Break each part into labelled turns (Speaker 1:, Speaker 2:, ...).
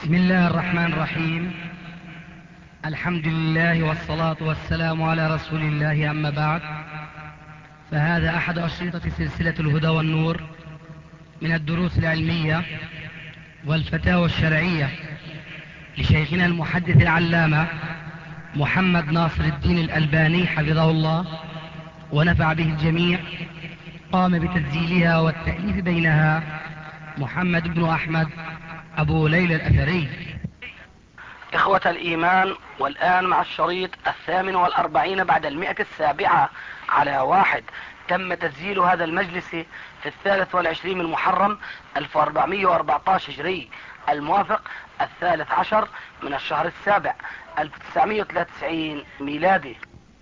Speaker 1: بسم الله الرحمن الرحيم. الحمد لله والصلاة والسلام على رسول الله، أما بعد، فهذا أحد أشرطة سلسلة الهدى والنور من الدروس العلمية والفتاوى الشرعية لشيخنا المحدث العلامة محمد ناصر الدين الألباني حفظه الله ونفع به الجميع. قام بتسجيلها والتأليف بينها محمد بن أحمد أبو ليلى الأثري. إخوة الإيمان، والآن مع الشريط 48 بعد 107 على 1. تم تسجيل هذا المجلس في 23 من محرم 1414 هجري، الموافق 13 من الشهر السابع 1993 ميلادي.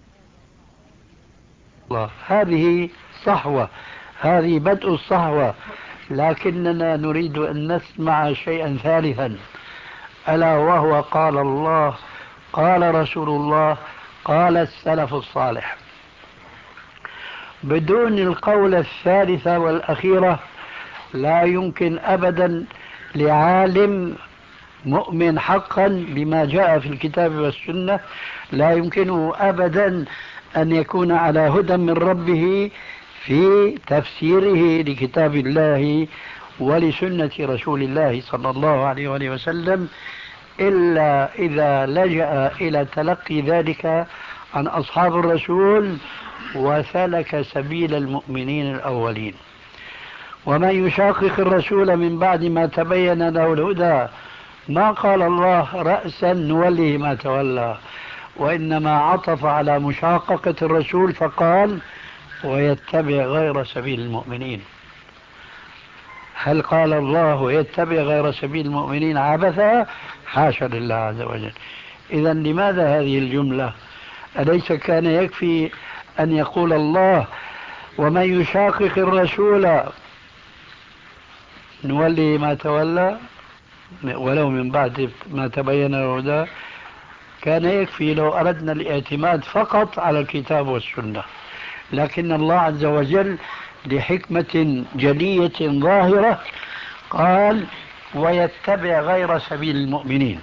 Speaker 2: هذه صحوة، هذه بدء الصحوة، لكننا نريد أن نسمع شيئا ثالثا، ألا وهو قال الله، قال رسول الله، قال السلف الصالح. بدون القول الثالثة والأخيرة لا يمكن أبدا لعالم مؤمن حقا بما جاء في الكتاب والسنة، لا يمكنه أبدا أن يكون على هدى من ربه في تفسيره لكتاب الله ولسنة رسول الله صلى الله عليه وآله وسلم، إلا إذا لجأ إلى تلقي ذلك عن أصحاب الرسول وسلك سبيل المؤمنين الأولين. ومن يشاقق الرسول من بعد ما تبين له الهدى، ما قال الله رأسا نوله ما تولى، وإنما عطف على مشاققة الرسول فقال ويتبع غير سبيل المؤمنين. هل قال الله يتبع غير سبيل المؤمنين عبثا؟ حاشا لله عز وجل. إذا لماذا هذه الجملة؟ أليس كان يكفي أن يقول الله ومن يشاقق الرسول نولي ما تولى ولو من بعد ما تبين الهدى؟ كان يكفي لو أردنا الاعتماد فقط على الكتاب والسنة، لكن الله عز وجل لحكمة جلية ظاهرة قال ويتبع غير سبيل المؤمنين.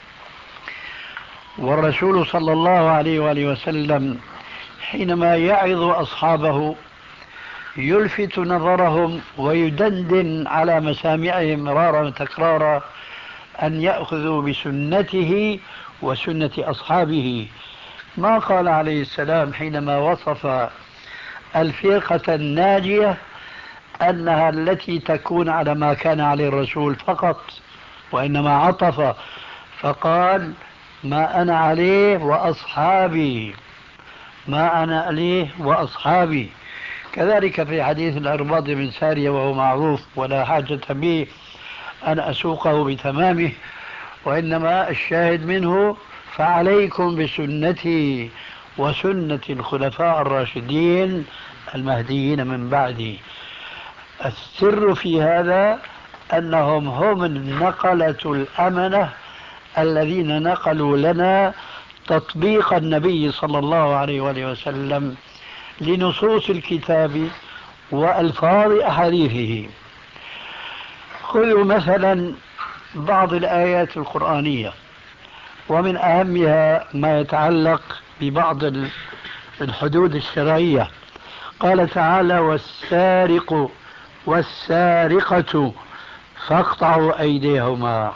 Speaker 2: والرسول صلى الله عليه وآله وسلم حينما يعظ أصحابه يلفت نظرهم ويدندن على مسامعهم مرارا وتكرارا أن يأخذوا بسنته وسنة أصحابه. ما قال عليه السلام حينما وصف الفرقة الناجية أنها التي تكون على ما كان عليه الرسول فقط، وإنما عطف فقال ما أنا عليه وأصحابي، ما أنا عليه وأصحابي. كذلك في حديث الأرباض بن سارية، وهو معروف ولا حاجة بي أن أسوقه بتمامه، وإنما الشاهد منه فعليكم بسنتي وسنة الخلفاء الراشدين المهديين من بعدي. السر في هذا أنهم هم النقلة الأمنة الذين نقلوا لنا تطبيق النبي صلى الله عليه وآله وسلم لنصوص الكتاب وألفاظ أحاديثه. خذوا مثلا بعض الآيات القرآنية، ومن أهمها ما يتعلق ببعض الحدود الشرعية. قال تعالى والسارق والسارقة فاقطعوا أيديهما.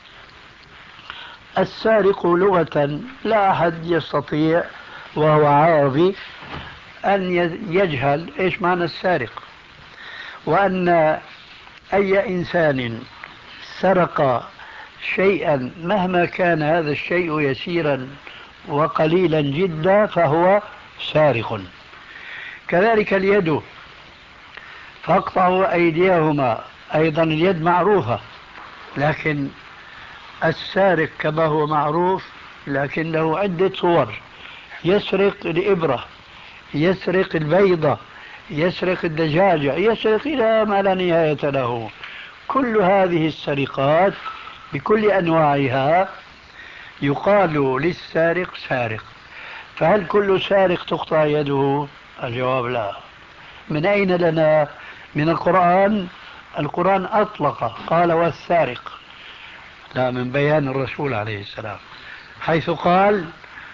Speaker 2: السارق لغة لا أحد يستطيع وهو عربي أن يجهل إيش معنى السارق، وأن أي إنسان سرق شيئا مهما كان هذا الشيء يسيرا وقليلا جدا فهو سارق. كذلك اليد، فاقطعوا أيديهما، أيضا اليد معروفة، لكن السارق كما هو معروف لكن له عدة صور. يسرق الإبرة، يسرق البيضة، يسرق الدجاجة، يسرق إلى ما لا نهاية له. كل هذه السرقات بكل أنواعها يقال للسارق سارق. فهل كل سارق تقطع يده؟ الجواب لا. من أين لنا؟ من القرآن. القرآن أطلق قال والسارق، لا، من بيان الرسول عليه السلام، حيث قال: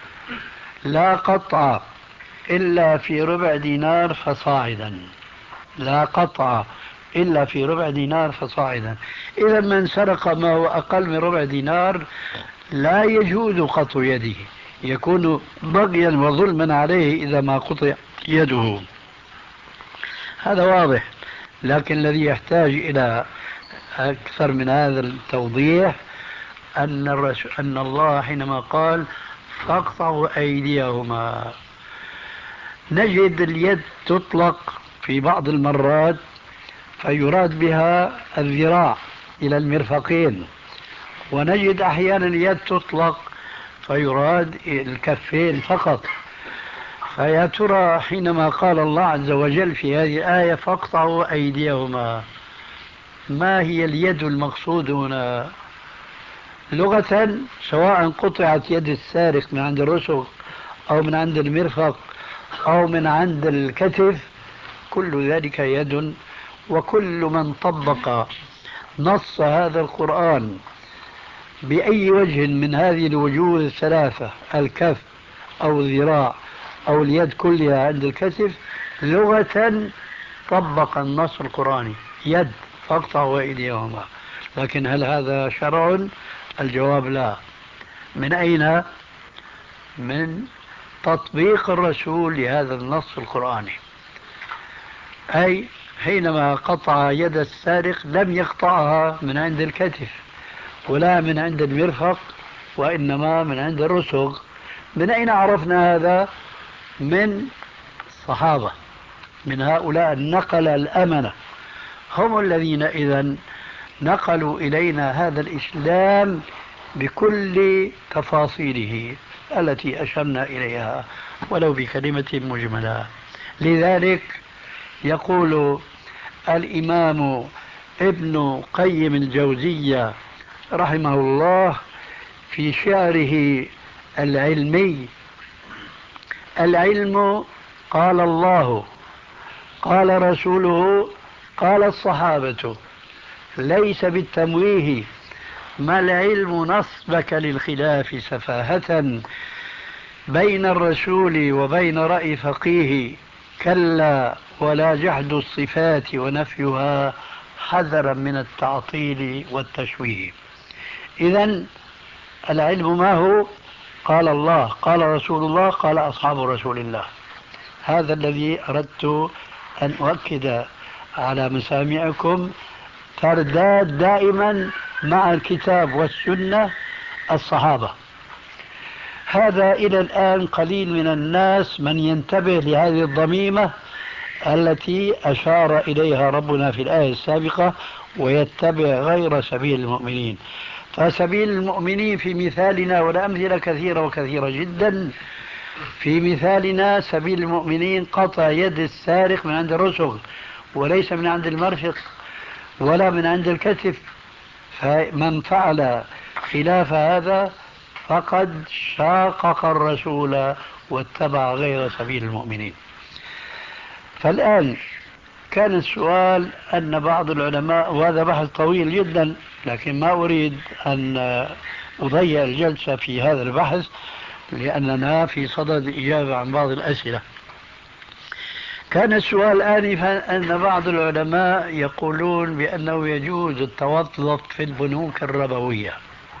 Speaker 2: لا قطع إلا في ربع دينار فصاعدا. لا قطع إلا في ربع دينار فصاعدا. إذا من سرق ما هو أقل من ربع دينار لا يجوز قطع يده، يكون بغيا وظلما عليه إذا ما قطع يده. هذا واضح، لكن الذي يحتاج إلى أكثر من هذا التوضيح أن الله حينما قال: فاقطعوا أيديهما، نجد اليد تطلق في بعض المرات فيراد بها الذراع إلى المرفقين، ونجد أحيانا اليد تطلق فيراد الكفين فقط. فيا ترى حينما قال الله عز وجل في هذه الآية: فاقطعوا أيديهما، ما هي اليد المقصود هنا لغة؟ سواء قطعت يد السارق من عند الرسغ أو من عند المرفق أو من عند الكتف، كل ذلك يد. وكل من طبق نص هذا القرآن بأي وجه من هذه الوجوه الثلاثة، الكف أو الذراع أو اليد كلها عند الكتف، لغة طبق النص القرآني: يد، فاقطعوا أيديهما. لكن هل هذا شرع؟ الجواب لا. من أين؟ من تطبيق الرسول لهذا النص القرآني. أي حينما قطع يد السارق لم يقطعها من عند الكتف ولا من عند المرفق، وإنما من عند الرسغ. من أين عرفنا هذا؟ من الصحابة، من هؤلاء النقل الأمنة، هم الذين إذا نقلوا إلينا هذا الإسلام بكل تفاصيله التي أشرنا إليها ولو بكلمة مجملة. لذلك يقول الإمام ابن قيم الجوزية رحمه الله في شعره العلمي: العلم قال الله، قال رسوله، قال الصحابة، ليس بالتمويه، ما العلم نصبك للخلاف سفاهة، بين الرسول وبين رأي فقيه، كلا ولا جحد الصفات ونفيها، حذرا من التعطيل والتشويه. إذن العلم ما هو؟ قال الله، قال رسول الله، قال أصحاب رسول الله. هذا الذي أردت أن أؤكد على مسامعكم، ترداد دائما مع الكتاب والسنة الصحابة. هذا إلى الآن قليل من الناس من ينتبه لهذه الضميمة التي أشار إليها ربنا في الآية السابقة: ويتبع غير سبيل المؤمنين. فسبيل المؤمنين في مثالنا، والأمثلة كثيرة وكثيرة جدا، في مثالنا سبيل المؤمنين قطع يد السارق من عند الرسغ وليس من عند المرفق ولا من عند الكتف. فمن فعل خلاف هذا فقد شاقق الرسول واتبع غير سبيل المؤمنين. فالآن كان السؤال أن بعض العلماء، وهذا بحث طويل جدا لكن ما أريد أن أضيع الجلسة في هذا البحث لأننا في صدد الإجابة عن بعض الأسئلة. كان السؤال آنفا أن بعض العلماء يقولون بأنه يجوز التوظف في البنوك الربوية.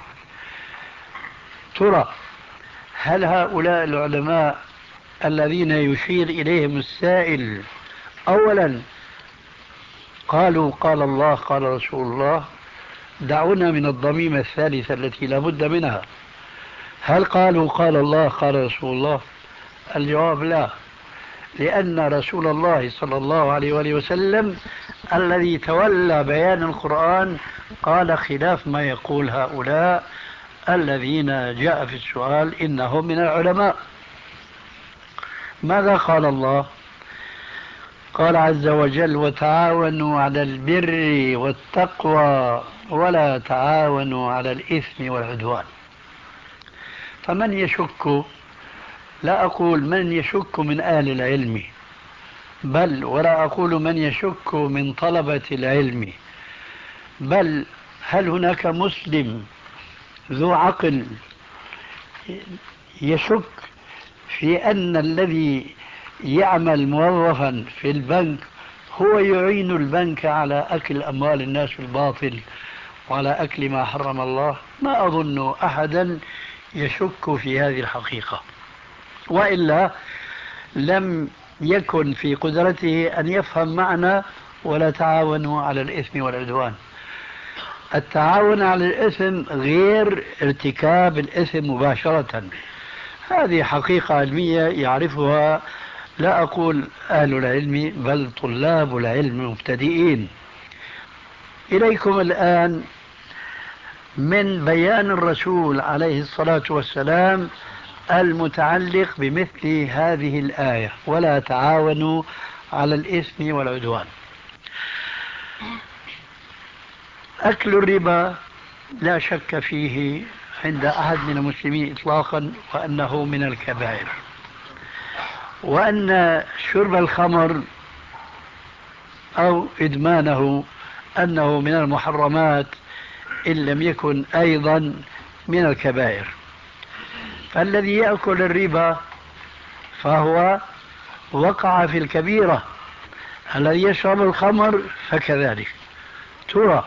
Speaker 2: ترى هل هؤلاء العلماء الذين يشير إليهم السائل أولا قالوا قال الله قال رسول الله؟ دعونا من الضميمة الثالثة التي لا بد منها. هل قالوا قال الله قال رسول الله؟ الجواب لا، لأن رسول الله صلى الله عليه وآله وسلم الذي تولى بيان القرآن قال خلاف ما يقول هؤلاء الذين جاء في السؤال إنهم من العلماء. ماذا قال الله؟ قال عز وجل: وتعاونوا على البر والتقوى ولا تعاونوا على الإثم والعدوان. فمن يشك، لا أقول من يشك من أهل العلم، بل ولا أقول من يشك من طلبة العلم، بل هل هناك مسلم ذو عقل يشك في أن الذي يعمل موظفا في البنك هو يعين البنك على أكل أموال الناس بالباطل وعلى أكل ما حرم الله؟ ما أظن أحدا يشك في هذه الحقيقة، وإلا لم يكن في قدرته أن يفهم معنى ولا تعاونوا على الإثم والعدوان. التعاون على الإثم غير ارتكاب الإثم مباشرة، هذه حقيقة علمية يعرفها لا أقول أهل العلم بل طلاب العلم المبتدئين. إليكم الآن من بيان الرسول عليه الصلاة والسلام المتعلق بمثل هذه الآية: ولا تعاونوا على الإثم والعدوان. أكل الربا لا شك فيه عند أحد من المسلمين إطلاقا وأنه من الكبائر، وأن شرب الخمر أو إدمانه أنه من المحرمات إن لم يكن أيضا من الكبائر. فالذي يأكل الربا فهو وقع في الكبيرة، الذي يشرب الخمر فكذلك. ترى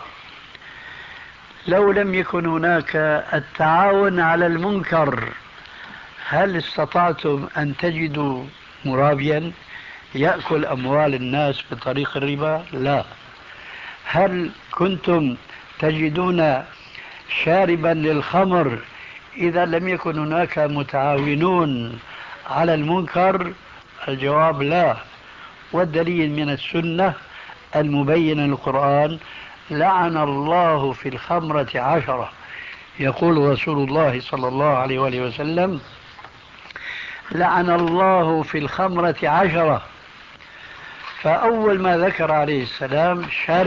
Speaker 2: لو لم يكن هناك التعاون على المنكر هل استطعتم أن تجدوا مرابيا يأكل أموال الناس بطريق الربا؟ لا. هل كنتم تجدون شاربا للخمر إذا لم يكن هناك متعاونون على المنكر؟ الجواب لا. والدليل من السنة المبينة للقرآن: لعن الله في الخمرة 10. يقول رسول الله صلى الله عليه وآله وسلم: لعن الله في الخمرة 10. فأول ما ذكر عليه السلام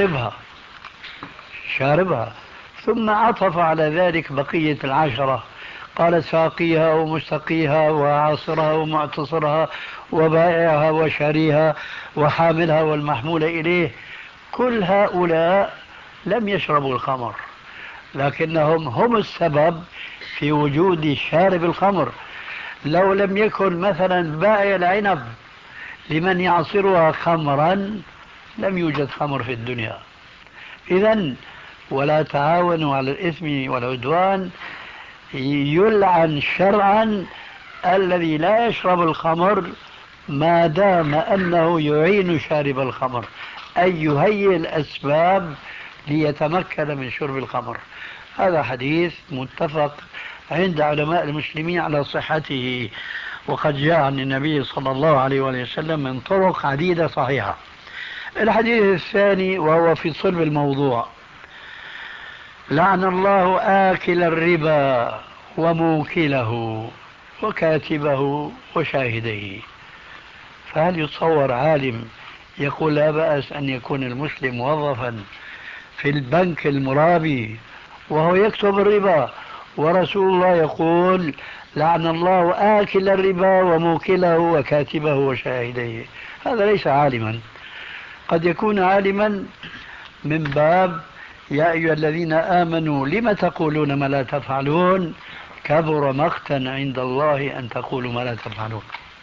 Speaker 2: شاربها، ثم عطف على ذلك بقية 10، قال: ساقيها ومستقيها وعاصرها ومعتصرها وبائعها وشاريها وحاملها والمحمول إليه. كل هؤلاء لم يشربوا الخمر، لكنهم هم السبب في وجود شارب الخمر. لو لم يكن مثلا بائع العنب لمن يعصرها خمرا لم يوجد خمر في الدنيا. إذن ولا تعاونوا على الإثم والعدوان يلعن شرعا الذي لا يشرب الخمر ما دام أنه يعين شارب الخمر، أي يهيئ الأسباب ليتمكن من شرب الخمر. هذا حديث متفق عند علماء المسلمين على صحته، وقد جاء عن النبي صلى الله عليه وسلم من طرق عديدة صحيحة. الحديث الثاني وهو في صلب الموضوع: لعن الله آكل الربا وموكله وكاتبه وشاهديه. فهل يتصور عالم يقول لا بأس أن يكون المسلم موظفا في البنك المرابي وهو يكتب الربا، ورسول الله يقول: لعن الله آكل الربا وموكله وكاتبه وشاهديه؟ هذا ليس عالما. قد يكون عالما من باب يا أيها الذين آمنوا لم تقولون ما لا تفعلون كبر مقتا عند الله أن تقولوا ما لا تفعلون.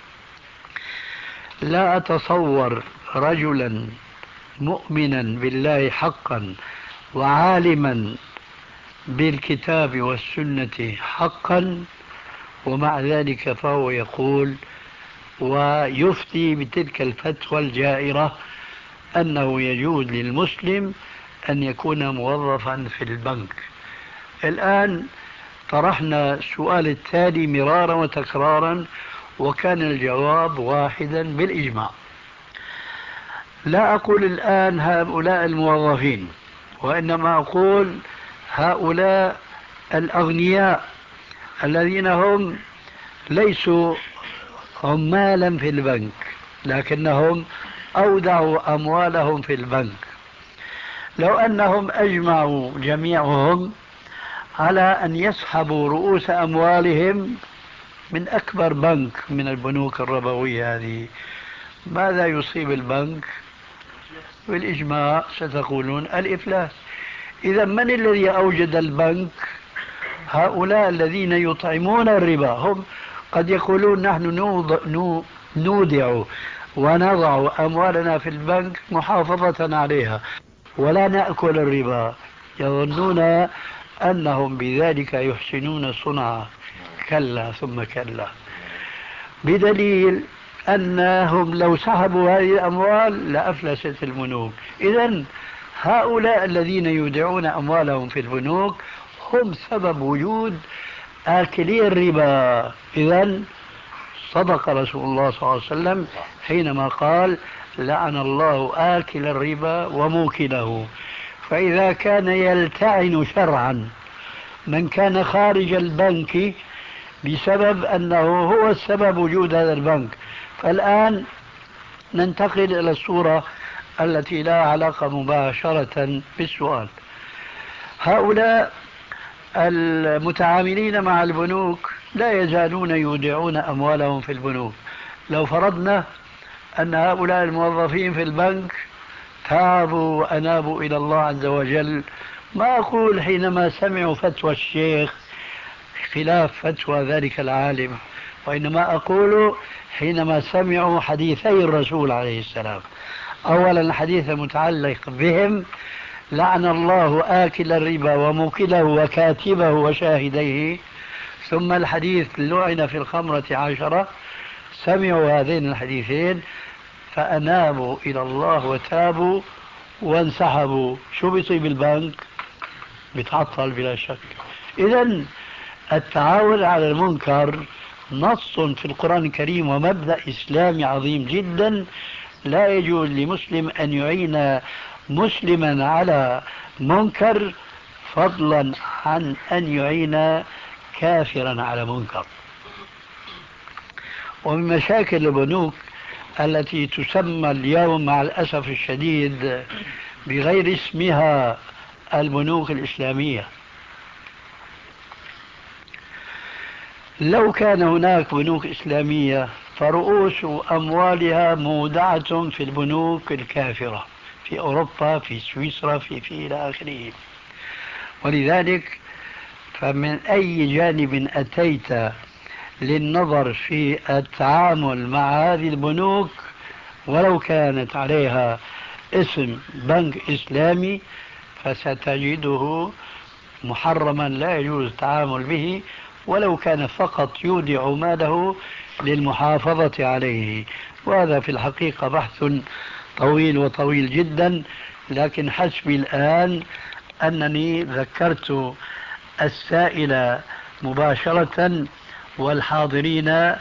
Speaker 2: لا أتصور رجلا مؤمنا بالله حقا وعالما بالكتاب والسنة حقا ومع ذلك فهو يقول ويفتي بتلك الفتوى الجائرة أنه يجوز للمسلم أن يكون موظفا في البنك. الآن طرحنا السؤال التالي مرارا وتكرارا وكان الجواب واحدا بالإجماع. لا أقول الآن هؤلاء الموظفين، وإنما أقول هؤلاء الأغنياء الذين هم ليسوا عمالا في البنك لكنهم أودعوا أموالهم في البنك. لو أنهم أجمعوا جميعهم على أن يسحبوا رؤوس أموالهم من أكبر بنك من البنوك الربوية هذه، ماذا يصيب البنك؟ بالإجماع ستقولون الإفلاس. إذا من الذي أوجد البنك؟ هؤلاء الذين يطعمون الربا هم قد يقولون نحن نودع ونضع أموالنا في البنك محافظة عليها ولا نأكل الربا، يظنون أنهم بذلك يحسنون صنعا. كلا ثم كلا، بدليل أنهم لو سحبوا هذه الأموال لأفلست البنوك. إذن هؤلاء الذين يودعون أموالهم في البنوك هم سبب وجود آكلي الربا. إذن صدق رسول الله صلى الله عليه وسلم حينما قال لعن الله آكل الربا وموكله. فإذا كان يلتعن شرعا من كان خارج البنك بسبب أنه هو السبب وجود هذا البنك، فالآن ننتقل إلى الصورة التي لا علاقة مباشرة بالسؤال. هؤلاء المتعاملين مع البنوك لا يزالون يودعون أموالهم في البنوك. لو فرضنا أن هؤلاء الموظفين في البنك تابوا وأنابوا إلى الله عز وجل، ما أقول حينما سمعوا فتوى الشيخ خلاف فتوى ذلك العالم، وإنما أقول حينما سمعوا حديثي الرسول عليه السلام. أولا الحديث المتعلق بهم لعن الله آكل الربا وموكله وكاتبه وشاهديه، ثم الحديث لعن في الخمرة 10. سمعوا هذين الحديثين فأنابوا إلى الله وتابوا وانسحبوا، شو بيصيب البنك؟ بيتعطل بلا شك. إذن التعاون على المنكر نص في القرآن الكريم ومبدأ إسلامي عظيم جدا. لا يجوز لمسلم أن يعين مسلما على منكر فضلا عن أن يعين كافرا على منكر. ومن مشاكل البنوك التي تسمى اليوم مع الأسف الشديد بغير اسمها البنوك الإسلامية، لو كان هناك بنوك إسلامية فرؤوس أموالها مودعة في البنوك الكافرة في أوروبا، في سويسرا، في إلى آخره. ولذلك فمن أي جانب أتيت للنظر في التعامل مع هذه البنوك ولو كانت عليها اسم بنك إسلامي فستجده محرما، لا يجوز التعامل به ولو كان فقط يودع ماله للمحافظة عليه. وهذا في الحقيقة بحث طويل جدا، لكن حسبي الآن أنني ذكرت السائل مباشرة والحاضرين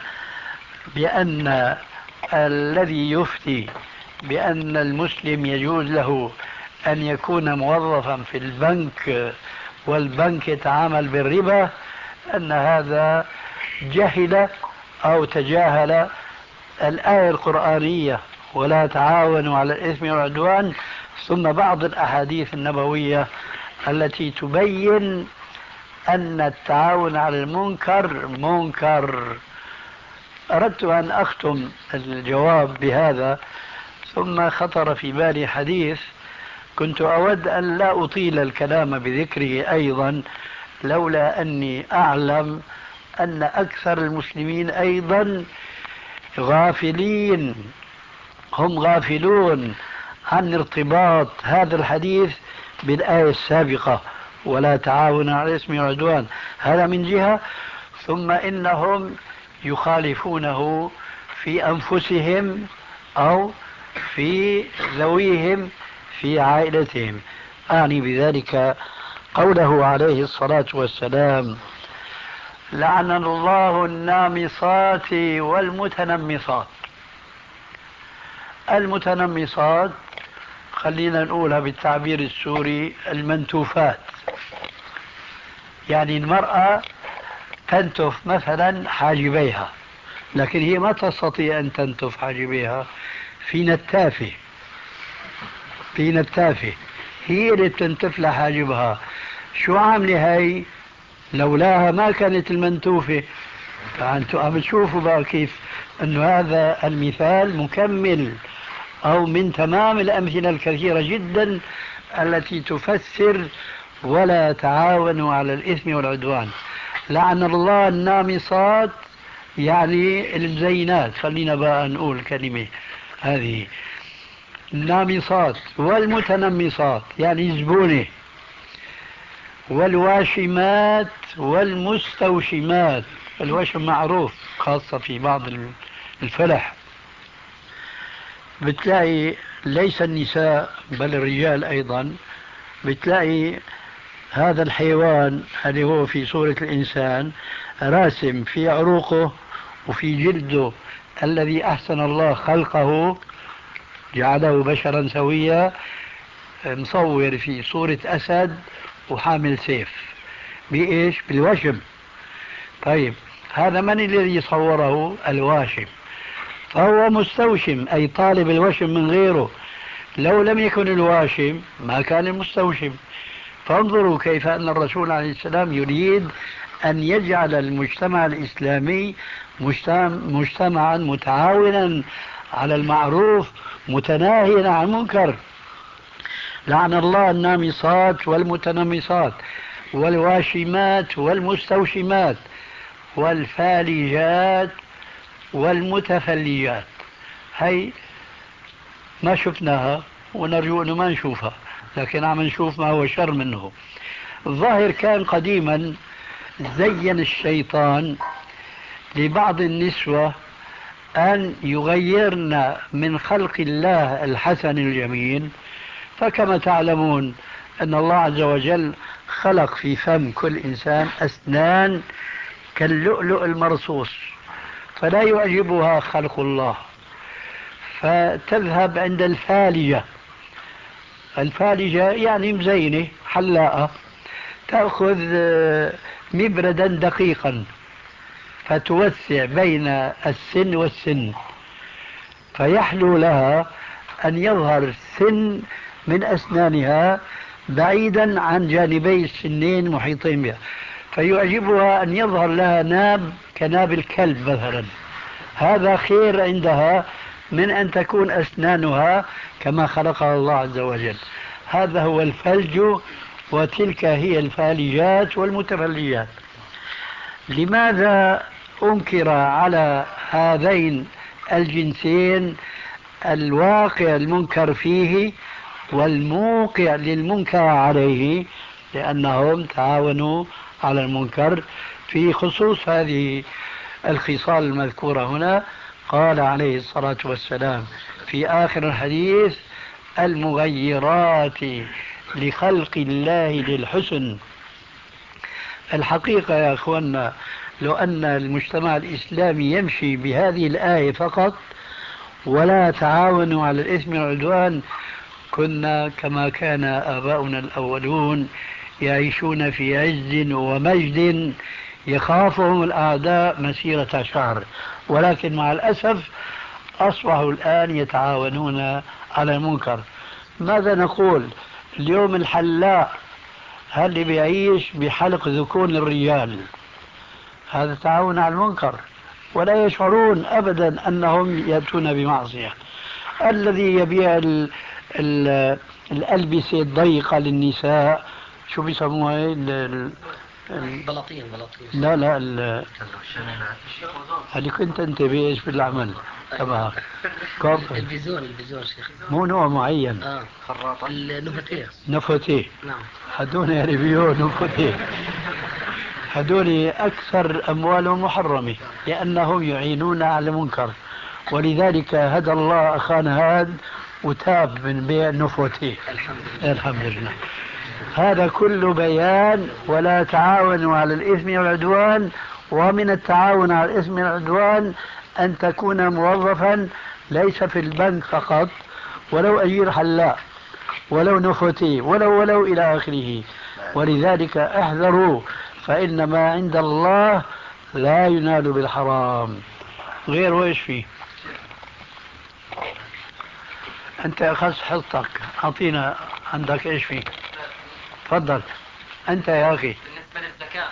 Speaker 2: بأن الذي يفتي بأن المسلم يجوز له أن يكون موظفا في البنك والبنك يتعامل بالربا أن هذا جهل أو تجاهل الآية القرآنية ولا تعاونوا على الإثم والعدوان، ثم بعض الأحاديث النبوية التي تبين أن التعاون على المنكر منكر. أردت أن أختم الجواب بهذا، ثم خطر في بالي حديث كنت أود أن لا أطيل الكلام بذكره أيضا، لولا أني أعلم أن أكثر المسلمين أيضا غافلين، هم غافلون عن ارتباط هذا الحديث بالآية السابقة ولا تعاون على الإثم والعدوان، هذا من جهة، ثم إنهم يخالفونه في أنفسهم أو في ذويهم في عائلتهم. أعني بذلك قوله عليه الصلاة والسلام لعن الله النامصات والمتنمصات. المتنمصات خلينا نقولها بالتعبير السوري المنتوفات، يعني المرأة تنتف مثلا حاجبيها، لكن هي ما تستطيع أن تنتف حاجبيها، في نتافة هي اللي بتنتف لها حاجبها. شو عاملة هاي؟ لولاها ما كانت المنتوفة. فأنتم عم تشوفوا بقى كيف أنه هذا المثال مكمل أو من تمام الأمثلة الكثيرة جدا التي تفسر ولا تعاونوا على الإثم والعدوان. لعن الله النامصات، يعني الزينات، خلينا بقى نقول كلمة هذه، النامصات والمتنمصات يعني زبونة، والواشمات والمستوشمات. الوشم معروف خاصة في بعض الفلح، بتلاقي ليس النساء بل الرجال أيضا، بتلاقي هذا الحيوان اللي هو في صورة الإنسان راسم في عروقه وفي جلده الذي أحسن الله خلقه جعله بشرا سويا، مصور في صورة أسد وحامل سيف. بإيش؟ بالوشم. طيب هذا من الذي صوره؟ الواشم. فهو مستوشم، أي طالب الوشم من غيره. لو لم يكن الواشم ما كان المستوشم. فانظروا كيف أن الرسول عليه السلام يريد أن يجعل المجتمع الإسلامي مجتمعا متعاونا على المعروف متناهيا عن المنكر. لعن الله النامصات والمتنمصات والواشمات والمستوشمات والفالجات والمتفلجات. هي ما شفناها ونرجو أنه ما نشوفها، لكن عم نشوف ما هو شر منه. الظاهر كان قديما زين الشيطان لبعض النسوة أن يغيرن من خلق الله الحسن الجميل. فكما تعلمون أن الله عز وجل خلق في فم كل إنسان أسنان كاللؤلؤ المرصوص، فلا يعجبها خلق الله، فتذهب عند الفالجة. الفالجة يعني مزينة حلاقة، تأخذ مبردا دقيقا فتوسع بين السن والسن، فيحلو لها أن يظهر سن من أسنانها بعيدا عن جانبي السنين محيطين بها، فيعجبها أن يظهر لها ناب كناب الكلب مثلا. هذا خير عندها من أن تكون أسنانها كما خلقها الله عز وجل. هذا هو الفلج، وتلك هي الفالجات والمتفلجات. لماذا أنكر على هذين الجنسين الواقع المنكر فيه والموقع للمنكر عليه؟ لأنهم تعاونوا على المنكر. في خصوص هذه الخصال المذكورة هنا قال عليه الصلاة والسلام في آخر الحديث: المغيرات لخلق الله للحسن. الحقيقة يا أخوانا، لو أن المجتمع الإسلامي يمشي بهذه الآية فقط ولا تعاونوا على الإثم والعدوان، كنا كما كان آباؤنا الأولون يعيشون في عز ومجد يخافهم الأعداء مسيرة شهر. ولكن مع الأسف أصبحوا الآن يتعاونون على المنكر. ماذا نقول اليوم؟ الحلاق اللي بيعيش بحلق ذكور الرجال، هذا تعاون على المنكر، ولا يشعرون أبدا أنهم يأتون بمعصية. الذي يبيع الألبسة الضيقة للنساء، شو بيسموها؟
Speaker 1: بلاطين.
Speaker 2: لا لا هذه كنت أنت بإيش بالعمل تبعك؟
Speaker 1: الفيزور شيخ،
Speaker 2: مو نوع معين.
Speaker 1: خراطة النفتيه.
Speaker 2: نفتيه.
Speaker 1: نعم.
Speaker 2: هدول يعني بيو نفتيه. هدول أكثر أموالهم محرمة لأنهم يعينون على المنكر، ولذلك هدى الله أخانا هذا وتاب من بيع النفتيه. الحمد لله. هذا كله بيان ولا تعاونوا على الإثم والعدوان. ومن التعاون على الإثم والعدوان أن تكون موظفا ليس في البنك فقط، ولو أجير حلاق، ولو نفتي، ولو إلى آخره. ولذلك احذروا، فإن ما عند الله لا ينال بالحرام. غير وإيش فيه؟ أنت أخذت حصتك، أعطينا عندك إيش فيه؟ تفضل أنت يا أخي.
Speaker 3: بالنسبة للزكاة،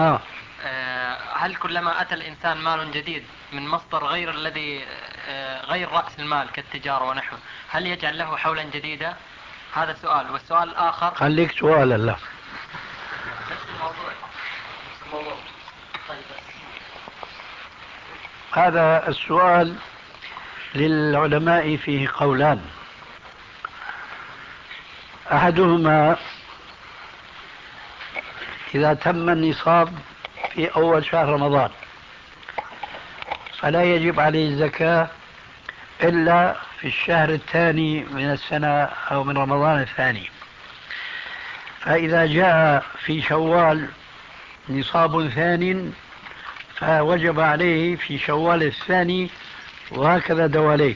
Speaker 1: هل كلما أتى الإنسان مال جديد من مصدر غير الذي غير رأس المال كالتجارة ونحوه، هل يجعل له حولا جديدا؟ هذا سؤال. والسؤال الآخر،
Speaker 2: خليك سؤال الله. هذا السؤال للعلماء فيه قولان. أحدهما إذا تم النصاب في أول شهر رمضان فلا يجب عليه الزكاة إلا في الشهر الثاني من السنة أو من رمضان الثاني. فإذا جاء في شوال نصاب ثاني فوجب عليه في شوال الثاني، وهكذا دواليه.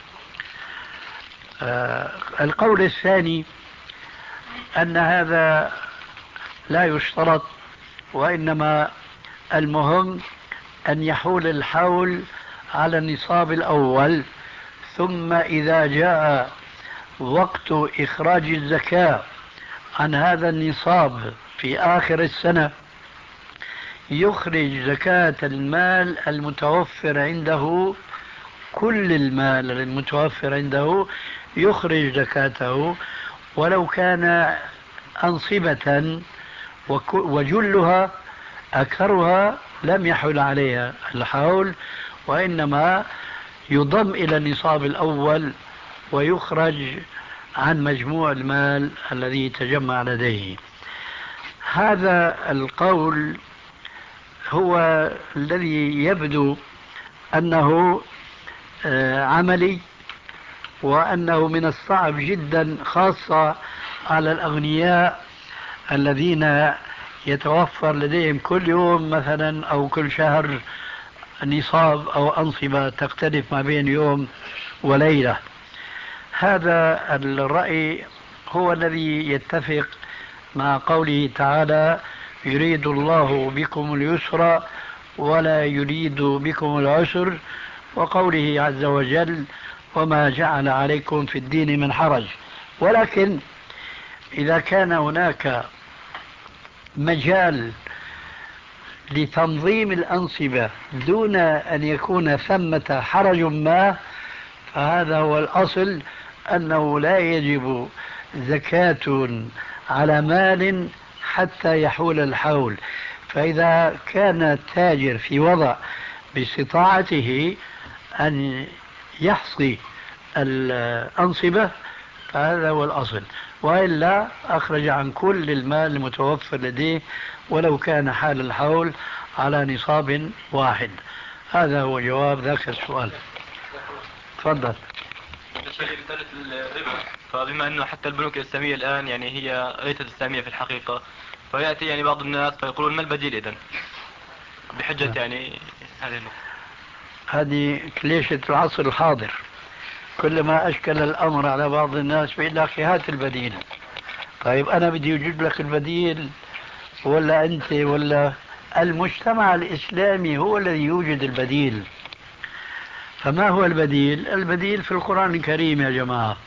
Speaker 2: القول الثاني أن هذا لا يشترط، وإنما المهم أن يحول الحول على النصاب الأول، ثم إذا جاء وقت إخراج الزكاة عن هذا النصاب في آخر السنة يخرج زكاة المال المتوفر عنده، كل المال المتوفر عنده يخرج زكاته، ولو كان أنصبة وجلها أكثرها لم يحل عليها الحول، وإنما يضم إلى النصاب الأول ويخرج عن مجموع المال الذي تجمع لديه. هذا القول هو الذي يبدو أنه عملي، وأنه من الصعب جدا خاصة على الأغنياء الذين يتوفر لديهم كل يوم مثلا أو كل شهر نصاب أو أنصبة تختلف ما بين يوم وليلة. هذا الرأي هو الذي يتفق مع قوله تعالى: يريد الله بكم اليسر ولا يريد بكم العسر، وقوله عز وجل: وما جعل عليكم في الدين من حرج. ولكن إذا كان هناك مجال لتنظيم الأنصبة دون أن يكون ثمة حرج ما، فهذا هو الأصل، أنه لا يجب زكاة على مال حتى يحول الحول. فإذا كان التاجر في وضع باستطاعته أن يحصي الأنصبة فهذا هو الأصل، وإلا أخرج عن كل المال المتوفر لديه ولو كان حال الحول على نصاب واحد. هذا هو جواب ذاك السؤال. تفضل.
Speaker 3: مسألة الربا، فبما أنه حتى البنوك الإسلامية الآن يعني هي ليست إسلامية في الحقيقة، فيأتي يعني بعض الناس فيقولون ما البديل إذن بحجة يعني هذه النقطة.
Speaker 2: هذه كليشة العصر الحاضر، كلما أشكل الأمر على بعض الناس بيقول لك هات البديل. طيب أنا بدي أوجد لك البديل ولا أنت ولا المجتمع الإسلامي هو الذي يوجد البديل؟ فما هو البديل؟ البديل في القرآن الكريم يا جماعة.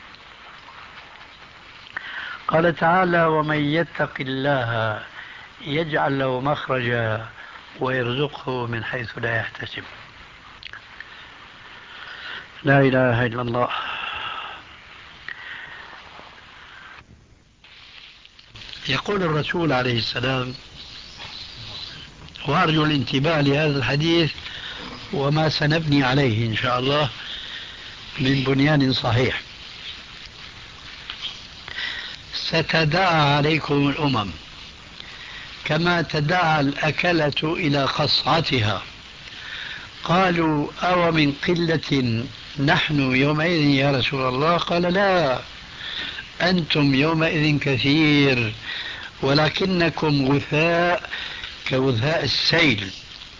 Speaker 2: قال تعالى: ومن يتق الله يجعل له مخرجا ويرزقه من حيث لا يحتسب. لا إله إلا الله. يقول الرسول عليه السلام، وأرجو الانتباه لهذا الحديث وما سنبني عليه إن شاء الله من بنيان صحيح: ستداعى عليكم الأمم كما تداعى الأكلة إلى قصعتها. قالوا: أو من قلة نحن يومئذ يا رسول الله؟ قال: لا، أنتم يومئذ كثير ولكنكم غثاء كغثاء السيل.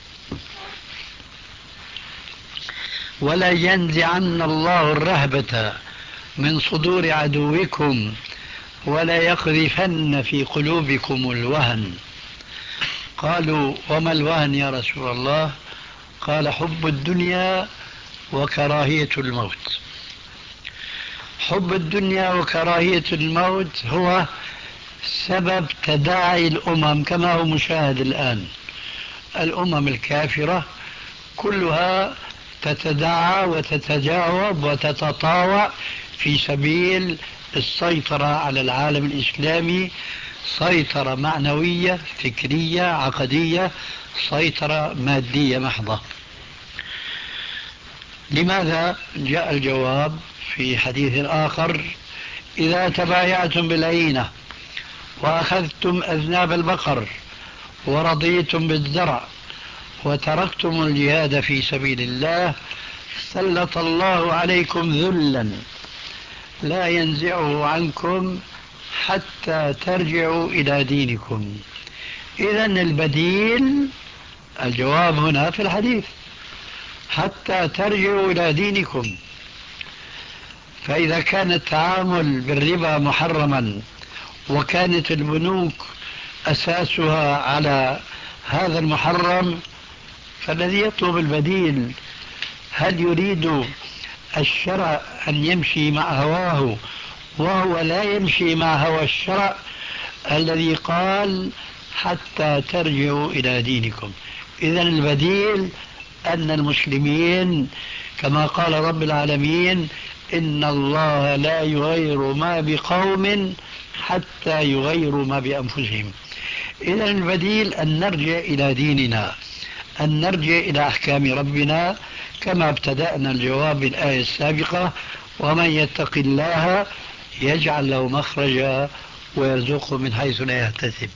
Speaker 2: ولا ينزعن الله الرهبة من صدور عدوكم ولا يقذفن في قلوبكم الوهن. قالوا: وما الوهن يا رسول الله؟ قال: حب الدنيا وكراهية الموت. حب الدنيا وكراهية الموت هو سبب تداعي الأمم كما هو مشاهد الآن. الأمم الكافرة كلها تتداعى وتتجاوب وتتطاوع في سبيل السيطرة على العالم الإسلامي سيطرة معنوية فكرية عقدية، سيطرة مادية محضة. لماذا؟ جاء الجواب في حديث آخر: إذا تبايعتم بالعينة وأخذتم أذناب البقر ورضيتم بالزرع وتركتم الجهاد في سبيل الله سلط الله عليكم ذلا لا ينزعه عنكم حتى ترجعوا إلى دينكم. إذن البديل، الجواب هنا في الحديث: حتى ترجعوا إلى دينكم. فإذا كان التعامل بالربا محرما وكانت البنوك أساسها على هذا المحرم، فالذي يطلب البديل هل يريد الشرع أن يمشي مع هواه وهو لا يمشي مع هوى الشرع الذي قال حتى ترجعوا إلى دينكم؟ إذن البديل أن المسلمين كما قال رب العالمين: إن الله لا يغير ما بقوم حتى يغيروا ما بأنفسهم. إذن البديل أن نرجع إلى ديننا، أن نرجع إلى أحكام ربنا كما ابتدأنا الجواب بالآية السابقة: ومن يتق الله يجعل له مخرجا ويرزقه من حيث لا يحتسب.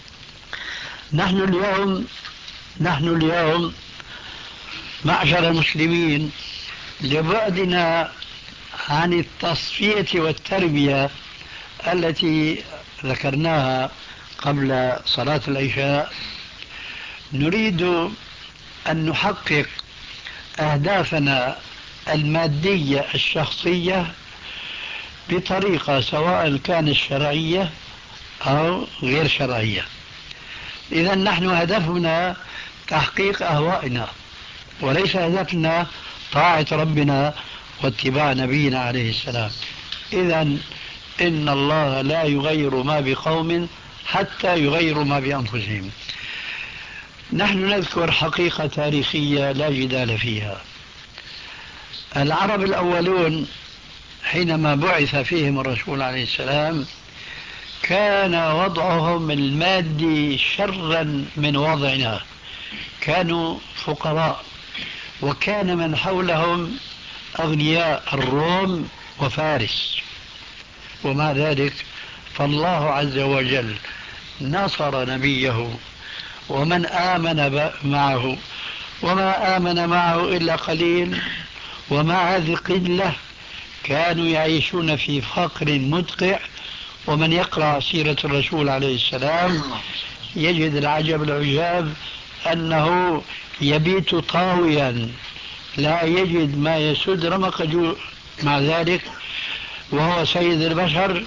Speaker 2: نحن اليوم معشر المسلمين لبعدنا عن التصفية والتربية التي ذكرناها قبل صلاة العشاء، نريد أن نحقق أهدافنا المادية الشخصية بطريقة سواء كانت شرعية أو غير شرعية. إذا نحن هدفنا تحقيق أهوائنا، وليس هدفنا طاعة ربنا واتباع نبينا عليه السلام. إذا إن الله لا يغير ما بقوم حتى يغيروا ما بأنفسهم. نحن نذكر حقيقة تاريخية لا جدال فيها. العرب الأولون حينما بعث فيهم الرسول عليه السلام كان وضعهم المادي شرا من وضعنا، كانوا فقراء، وكان من حولهم أغنياء، الروم وفارس. ومع ذلك فالله عز وجل نصر نبيه ومن آمن معه، وما آمن معه إلا قليل، ومع هذه القلة كانوا يعيشون في فقر مدقع. ومن يقرأ سيرة الرسول عليه السلام يجد العجب العجاب أنه يبيت طاويا لا يجد ما يسد رمق جوع، مع ذلك وهو سيد البشر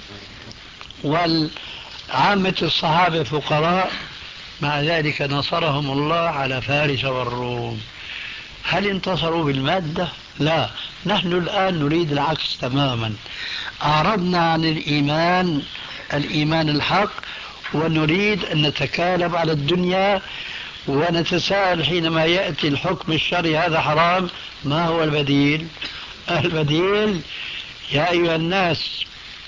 Speaker 2: والعامة الصحابة فقراء، مع ذلك نصرهم الله على فارس والروم. هل انتصروا بالمادة؟ لا، نحن الآن نريد العكس تماما. أعرضنا عن الإيمان الحق، ونريد أن نتكالب على الدنيا، ونتساءل حينما يأتي الحكم الشرعي هذا حرام، ما هو البديل؟ البديل: يا أيها الناس،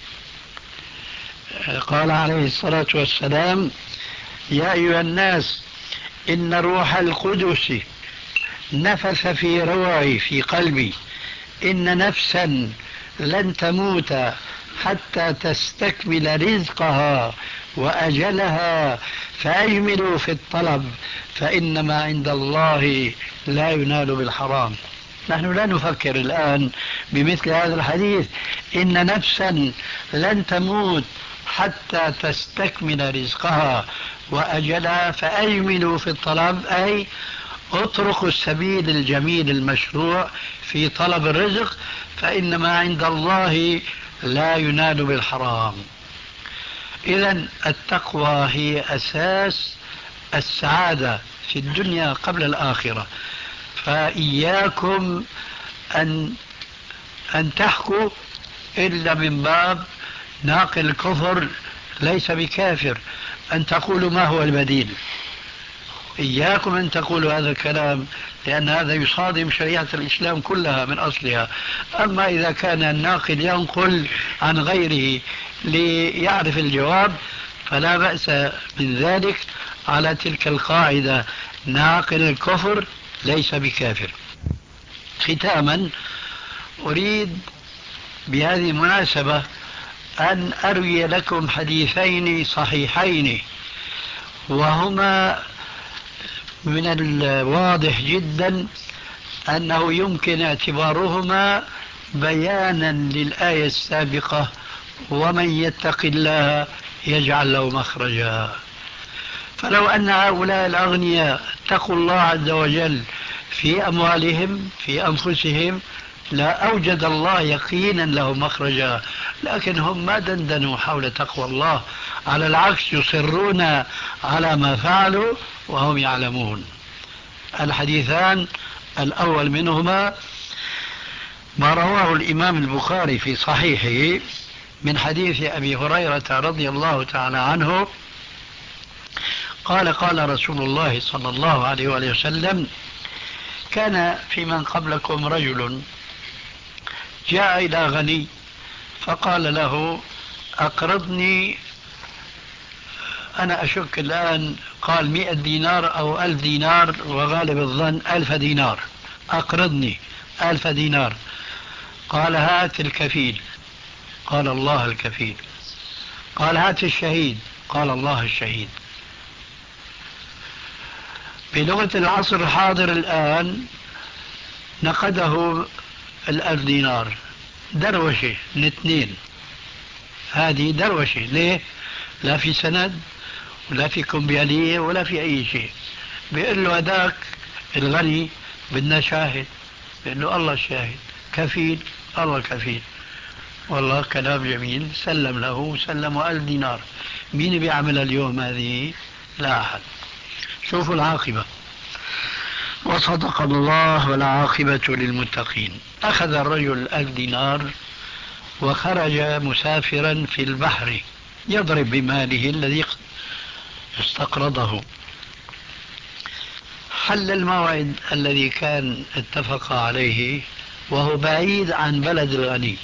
Speaker 2: قال عليه الصلاة والسلام: يا أيها الناس إن روح القدس نفث في روعي في قلبي إن نفسا لن تموت حتى تستكمل رزقها وأجلها فأجملوا في الطلب فإنما عند الله لا ينال بالحرام. نحن لا نفكر الآن بمثل هذا الحديث: إن نفسا لن تموت حتى تستكمل رزقها وأجلها فأجملوا في الطلب، أي اتركوا السبيل الجميل المشروع في طلب الرزق، فإنما عند الله لا ينال بالحرام. إذن التقوى هي أساس السعادة في الدنيا قبل الآخرة. فإياكم أن تحكوا إلا من باب ناقل الكفر ليس بكافر، أن تقولوا ما هو البديل. إياكم أن تقولوا هذا الكلام، لأن هذا يصادم شريعة الإسلام كلها من أصلها. أما إذا كان الناقل ينقل عن غيره ليعرف الجواب، فلا بأس من ذلك على تلك القاعدة: ناقل الكفر ليس بكافر. ختاما، أريد بهذه المناسبة أن أروي لكم حديثين صحيحين، وهما من الواضح جدا أنه يمكن اعتبارهما بيانا للآية السابقة: ومن يتق الله يجعل له مخرجا. فلو أن هؤلاء الأغنياء اتقوا الله عز وجل في أموالهم في أنفسهم لا أوجد الله يقينا له مخرجا، لكن هم ما دندنوا حول تقوى الله، على العكس يصرون على ما فعلوا وهم يعلمون. الحديثان الأول منهما ما رواه الإمام البخاري في صحيحه من حديث أبي هريرة رضي الله تعالى عنه قال: قال رسول الله صلى الله عليه وآله وسلم: كان في من قبلكم رجل جاء إلى غني فقال له: أقرضني، أنا أشك الآن قال 100 دينار أو 1000 دينار، وغالب الظن 1000 دينار، أقرضني 1000 دينار. قال: هات الكفيل. قال: الله الكفيل. قال: هات الشهيد. قال: الله الشهيد. بلغة العصر الحاضر الآن نقده 1000 دينار، دروشة من اثنين، هذه دروشة. ليه؟ لا في سند ولا في كمبيالية ولا في أي شيء. بيقول له هذاك الغني بدنا شاهد، بيقول له الله الشاهد. كفيل، الله الكفيل. والله كلام جميل، سلم له، سلمه 1000 دينار. مين بيعملها اليوم هذه؟ لا أحد. شوفوا العاقبة. وصدق الله والعاقبة للمتقين. أخذ الرجل 1000 دينار وخرج مسافرا في البحر يضرب بماله الذي استقرضه. حل الموعد الذي كان اتفق عليه وهو بعيد عن بلد الغني،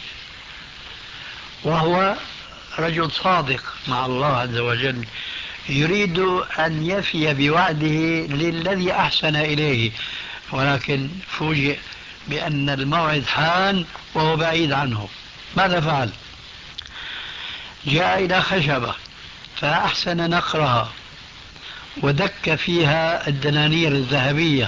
Speaker 2: وهو رجل صادق مع الله عز وجل، يريد أن يفي بوعده للذي أحسن إليه، ولكن فوجئ بأن الموعد حان وهو بعيد عنه. ماذا فعل؟ جاء إلى خشبة فأحسن نقرها ودك فيها الدنانير الذهبية،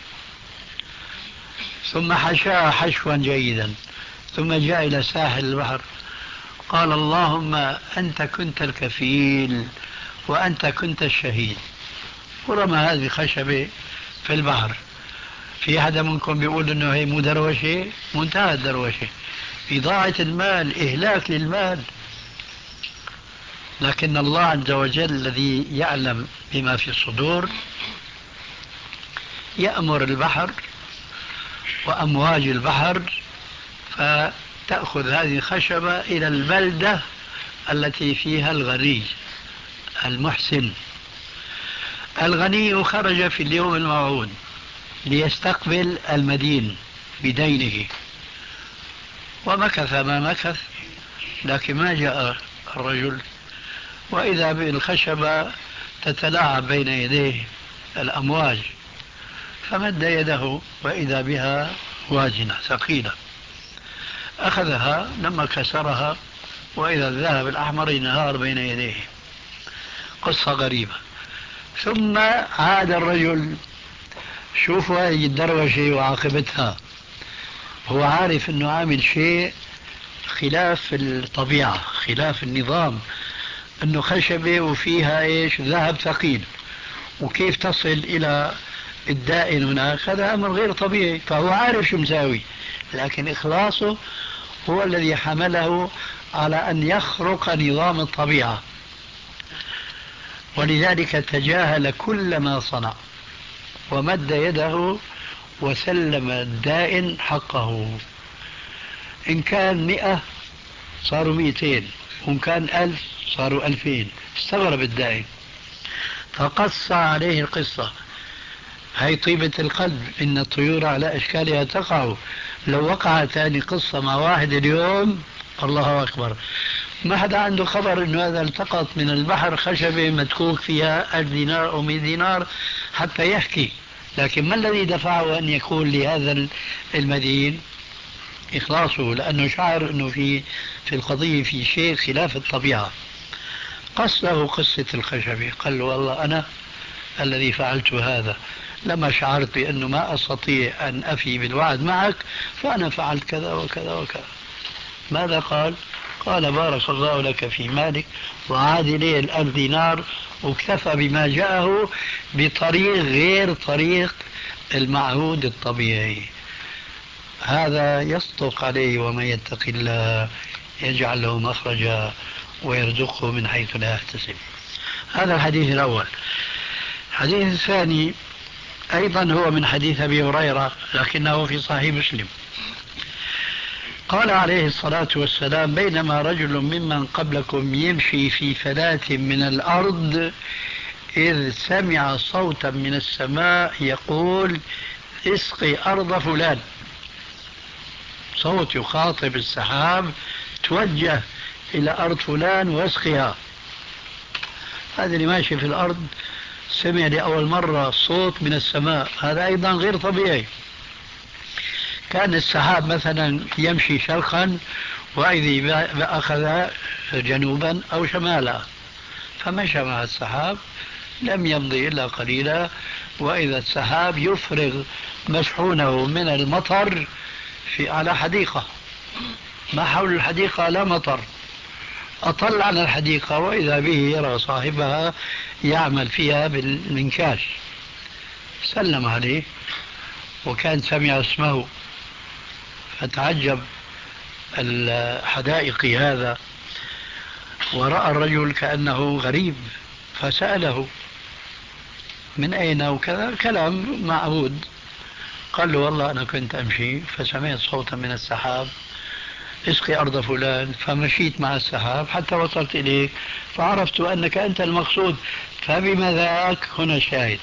Speaker 2: ثم حشاها حشوا جيدا، ثم جاء إلى ساحل البحر قال: اللهم أنت كنت الكفيل وأنت كنت الشهيد، ورمى هذه الخشبة في البحر. في أحد منكم بيقول إنه هي مدروشة؟ منتهى الدروشة، إضاعة المال، إهلاك للمال. لكن الله عز وجل الذي يعلم بما في الصدور يأمر البحر وأمواج البحر فتأخذ هذه الخشبة إلى البلدة التي فيها الغني المحسن. الغني خرج في اليوم الموعود ليستقبل المدين بدينه، ومكث ما مكث، لكن ما جاء الرجل، وإذا بالخشبة تتلاعب بين يديه الأمواج، فمد يده وإذا بها وازنة ثقيلة، أخذها لما كسرها وإذا الذهب الأحمر ينهار بين يديه. قصة غريبة. ثم عاد الرجل، شوفوا هذه الدروشة وعاقبتها، هو عارف أنه عامل شيء خلاف الطبيعة خلاف النظام، أنه خشبة وفيها إيش؟ ذهب ثقيل، وكيف تصل إلى الدائن هناك؟ هذا أمر غير طبيعي، فهو عارف شو مساوي، لكن إخلاصه هو الذي حمله على أن يخرق نظام الطبيعة، ولذلك تجاهل كل ما صنع ومد يده وسلم الدائن حقه. إن كان 100 صاروا 200، وإن كان 1000 صاروا 2000. استغرب الدائن فقص عليه القصة. هي طيبة القلب، إن الطيور على أشكالها تقع، لو وقعت هذه قصة مع واحد اليوم الله أكبر. ما حدا عنده خبر انه هذا التقط من البحر خشبة متكوك فيها 1000 دينار او 100 دينار حتى يحكي. لكن ما الذي دفعه ان يقول لهذا المدين؟ اخلاصه، لانه شعر انه في القضية في شيء خلاف الطبيعة. قص له قصة الخشبة، قال له والله انا الذي فعلت هذا لما شعرت بأنه ما أستطيع أن أفي بالوعد معك فأنا فعلت كذا وكذا وكذا. ماذا قال؟ قال بارك الله لك في مالك، وعاد إليه 1000 دينار، واكتفى بما جاءه بطريق غير طريق المعهود الطبيعي. هذا يصدق عليه: ومن يتق الله يجعل له مخرجا ويرزقه من حيث لا يحتسب. هذا الحديث الأول. الحديث الثاني أيضا هو من حديث أبي هريرة لكنه في صحيح مسلم. قال عليه الصلاة والسلام: بينما رجل ممن قبلكم يمشي في فلاة من الأرض إذ سمع صوتا من السماء يقول: اسقي أرض فلان. صوت يخاطب السحاب: توجه إلى أرض فلان واسقها. هذا اللي ماشي في الأرض سمع لأول مرة صوت من السماء، هذا أيضا غير طبيعي. كان السحاب مثلا يمشي شرقا وإذا أخذ جنوبا أو شمالا، فمشى مع السحاب، لم يمضي إلا قليلا وإذا السحاب يفرغ مشحونه من المطر على حديقة، ما حول الحديقة لا مطر، أطل على الحديقة وإذا به يرى صاحبها يعمل فيها بالمنكاش. سلم عليه وكان سمع اسمه، فتعجب الحدائق هذا ورأى الرجل كأنه غريب، فسأله من أين وكذا، كلام معهود. قال له: والله أنا كنت أمشي فسمعت صوتا من السحاب: اسقي أرض فلان، فمشيت مع السحاب حتى وصلت إليك فعرفت أنك أنت المقصود، فبما ذاك هنا شاهد.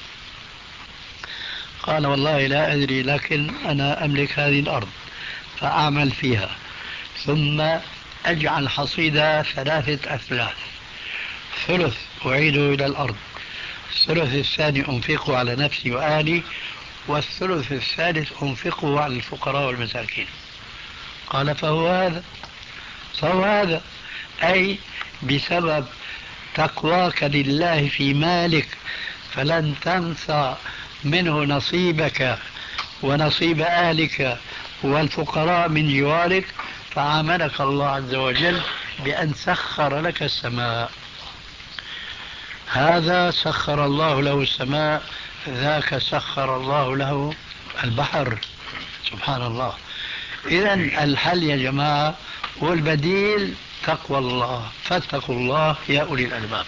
Speaker 2: قال: والله لا أدري، لكن أنا أملك هذه الأرض فأعمل فيها، ثم أجعل حصيدة 3 أثلاث، ثلث أعيده إلى الأرض، الثلث الثاني أنفقه على نفسي وأهلي، والثلث الثالث أنفقه على الفقراء والمساكين. قال: فهو هذا أي بسبب تقواك لله في مالك فلن تنسى منه نصيبك ونصيب أهلك والفقراء من جوارك، فعاملك الله عز وجل بأن سخر لك السماء. هذا سخر الله له السماء، ذاك سخر الله له البحر. سبحان الله. إذن الحل يا جماعة والبديل تقوى الله، فاتقوا الله يا أولي الألباب.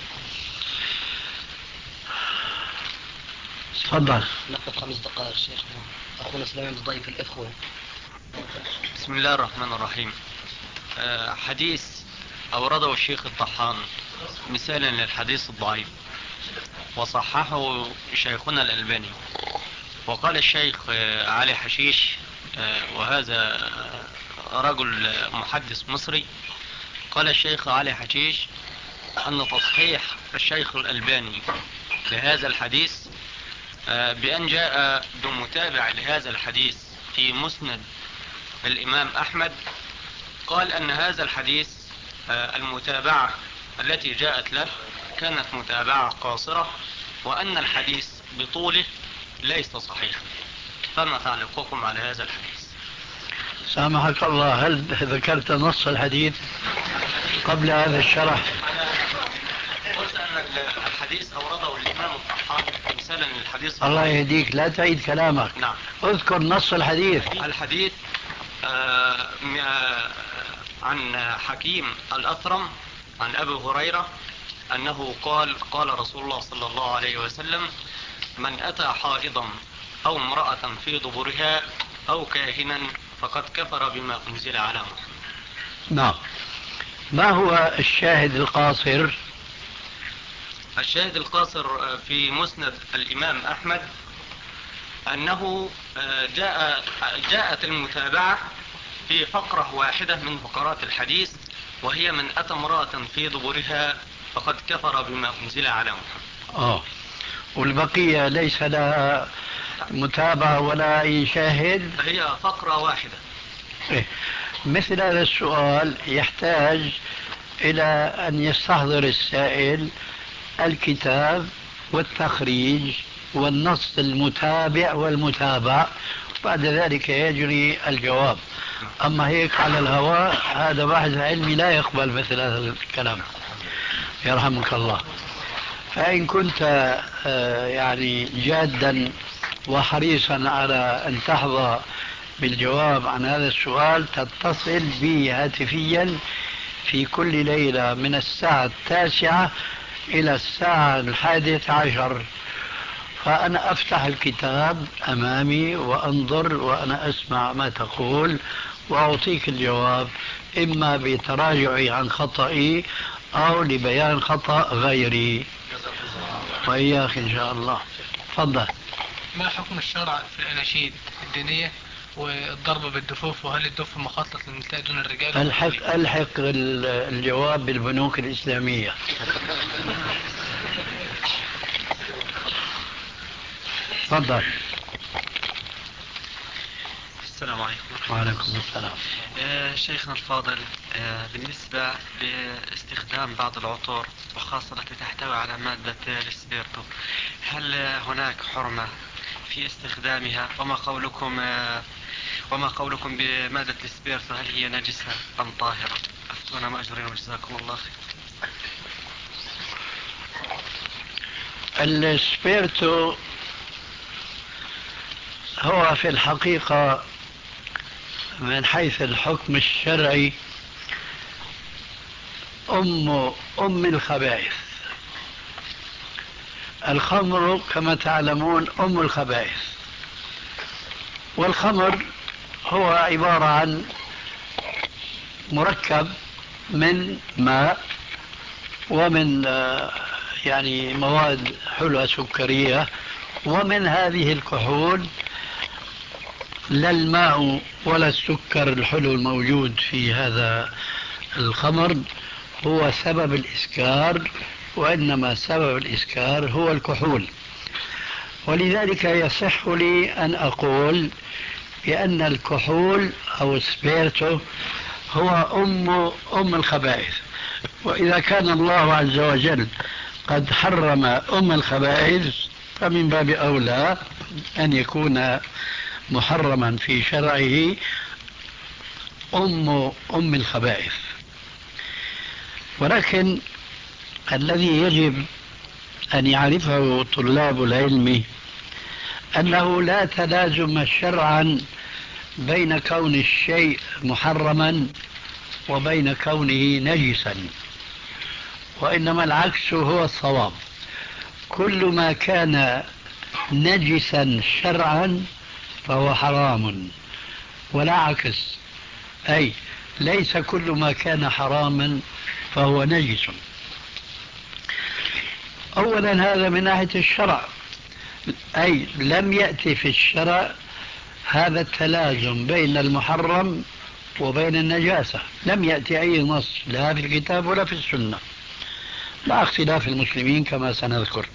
Speaker 2: تفضل.
Speaker 4: نقف 5 دقائق شيخنا. أخونا سليمان ضيف الإخوة.
Speaker 1: بسم الله الرحمن الرحيم. حديث أورده الشيخ الطحان مثالا للحديث الضعيف وصححه شيخنا الألباني. وقال الشيخ علي حشيش، وهذا رجل محدث مصري، قال الشيخ علي حشيش أن تصحيح الشيخ الألباني لهذا الحديث بأن جاء بمتابع لهذا الحديث في مسند الإمام أحمد، قال أن هذا الحديث المتابعة التي جاءت له كانت متابعة قاصرة، وأن الحديث بطوله ليس صحيحا. فما تعليقكم على هذا الحديث؟
Speaker 2: سامحك الله، هل ذكرت نص الحديث قبل هذا الشرح؟
Speaker 1: قلت أن الحديث أورده الإمام الطحان مثالا للحديث.
Speaker 2: الله يهديك، لا تعيد كلامك.
Speaker 1: نعم.
Speaker 2: اذكر نص الحديث.
Speaker 1: الحديث عن حكيم الأثرم عن أبي هريرة أنه قال رسول الله صلى الله عليه وسلم: من أتى حائضا أو امرأة في دبرها أو كاهنا فقد كفر بما أنزل على محمد.
Speaker 2: نعم. ما هو الشاهد القاصر؟
Speaker 1: الشاهد القاصر في مسند الإمام أحمد أنه جاءت المتابعة في فقرة واحدة من فقرات الحديث، وهي من أتى امرأة في دبرها فقد كفر بما أنزل على محمد.
Speaker 2: والبقية ليس لها متابعة ولا أي شاهد؟
Speaker 1: هي فقرة واحدة.
Speaker 2: مثل هذا السؤال يحتاج إلى أن يستحضر السائل الكتاب والتخريج والنص المتابع والمتابع، بعد ذلك يجري الجواب. أما هيك على الهواء هذا بحث علمي لا يقبل مثل هذا الكلام، يرحمك الله. فإن كنت يعني جادا وحريصا على أن تحظى بالجواب عن هذا السؤال، تتصل بي هاتفيا في كل ليلة من الساعة 9 إلى الساعة 11، فأنا أفتح الكتاب أمامي وأنظر وأنا أسمع ما تقول وأعطيك الجواب، إما بتراجعي عن خطئي أو لبيان خطأ غيري. وإياك إن شاء الله. تفضل.
Speaker 5: ما حكم الشرع في الأناشيد الدينية والضرب بالدفوف، وهل الدف مخصص للنساء دون الرجال؟
Speaker 2: ألحق الجواب بالبنوك الإسلامية. تفضل.
Speaker 6: السلام عليكم.
Speaker 2: وعليكم السلام.
Speaker 6: شيخنا الفاضل، بالنسبة لاستخدام بعض العطور وخاصة التي تحتوي على مادة السبيرتو، هل هناك حرمة في استخدامها؟ وما قولكم بمادة السبيرتو، هل هي نجسة أم طاهرة؟ أفتونا مأجورين وجزاكم الله خير.
Speaker 2: السبيرتو هو في الحقيقة من حيث الحكم الشرعي أم الخبائث. الخمر كما تعلمون أم الخبائث، والخمر هو عبارة عن مركب من ماء ومن يعني مواد حلوة سكرية، ومن هذه الكحول لا الماء ولا السكر الحلو الموجود في هذا الخمر هو سبب الإسكار، وإنما سبب الإسكار هو الكحول. ولذلك يصح لي أن أقول بأن الكحول أو السبيرتو هو أم الخبائث. وإذا كان الله عز وجل قد حرم أم الخبائث فمن باب أولى أن يكون محرما في شرعه أم الخبائث. ولكن الذي يجب أن يعرفه طلاب العلم أنه لا تلازم شرعا بين كون الشيء محرما وبين كونه نجسا، وإنما العكس هو الصواب. كل ما كان نجسا شرعا فهو حرام، ولا عكس، أي ليس كل ما كان حراما فهو نجس. أولا هذا من ناحية الشرع، أي لم يأتي في الشرع هذا التلازم بين المحرم وبين النجاسة، لم يأتي أي نص لا في الكتاب ولا في السنة، مع اختلاف المسلمين كما سنذكر.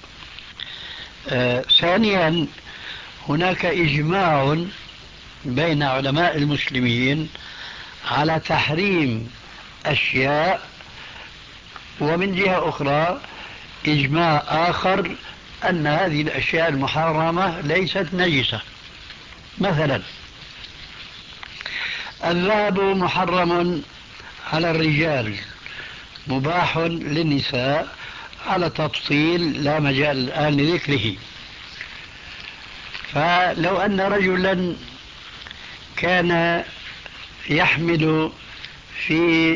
Speaker 2: ثانيا هناك إجماع بين علماء المسلمين على تحريم أشياء، ومن جهة أخرى إجماع آخر أن هذه الأشياء المحرمة ليست نجسة. مثلا الذهب محرم على الرجال، مباح للنساء على تفصيل لا مجال الآن لذكره. فلو أن رجلا كان يحمل في